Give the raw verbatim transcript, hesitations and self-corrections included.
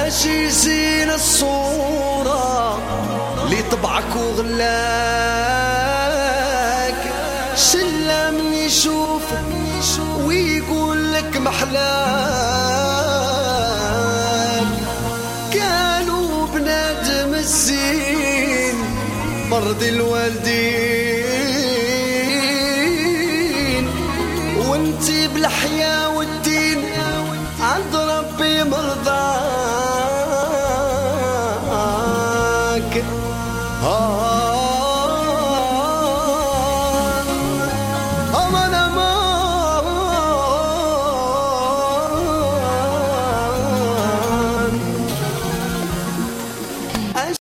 باش يزين الصورة اللي طبعك وغلاك. شلة من يشوفك ويقول لك محلاك. قالوا بنادم الزين مرضي الوالدين، وانتي بالحياة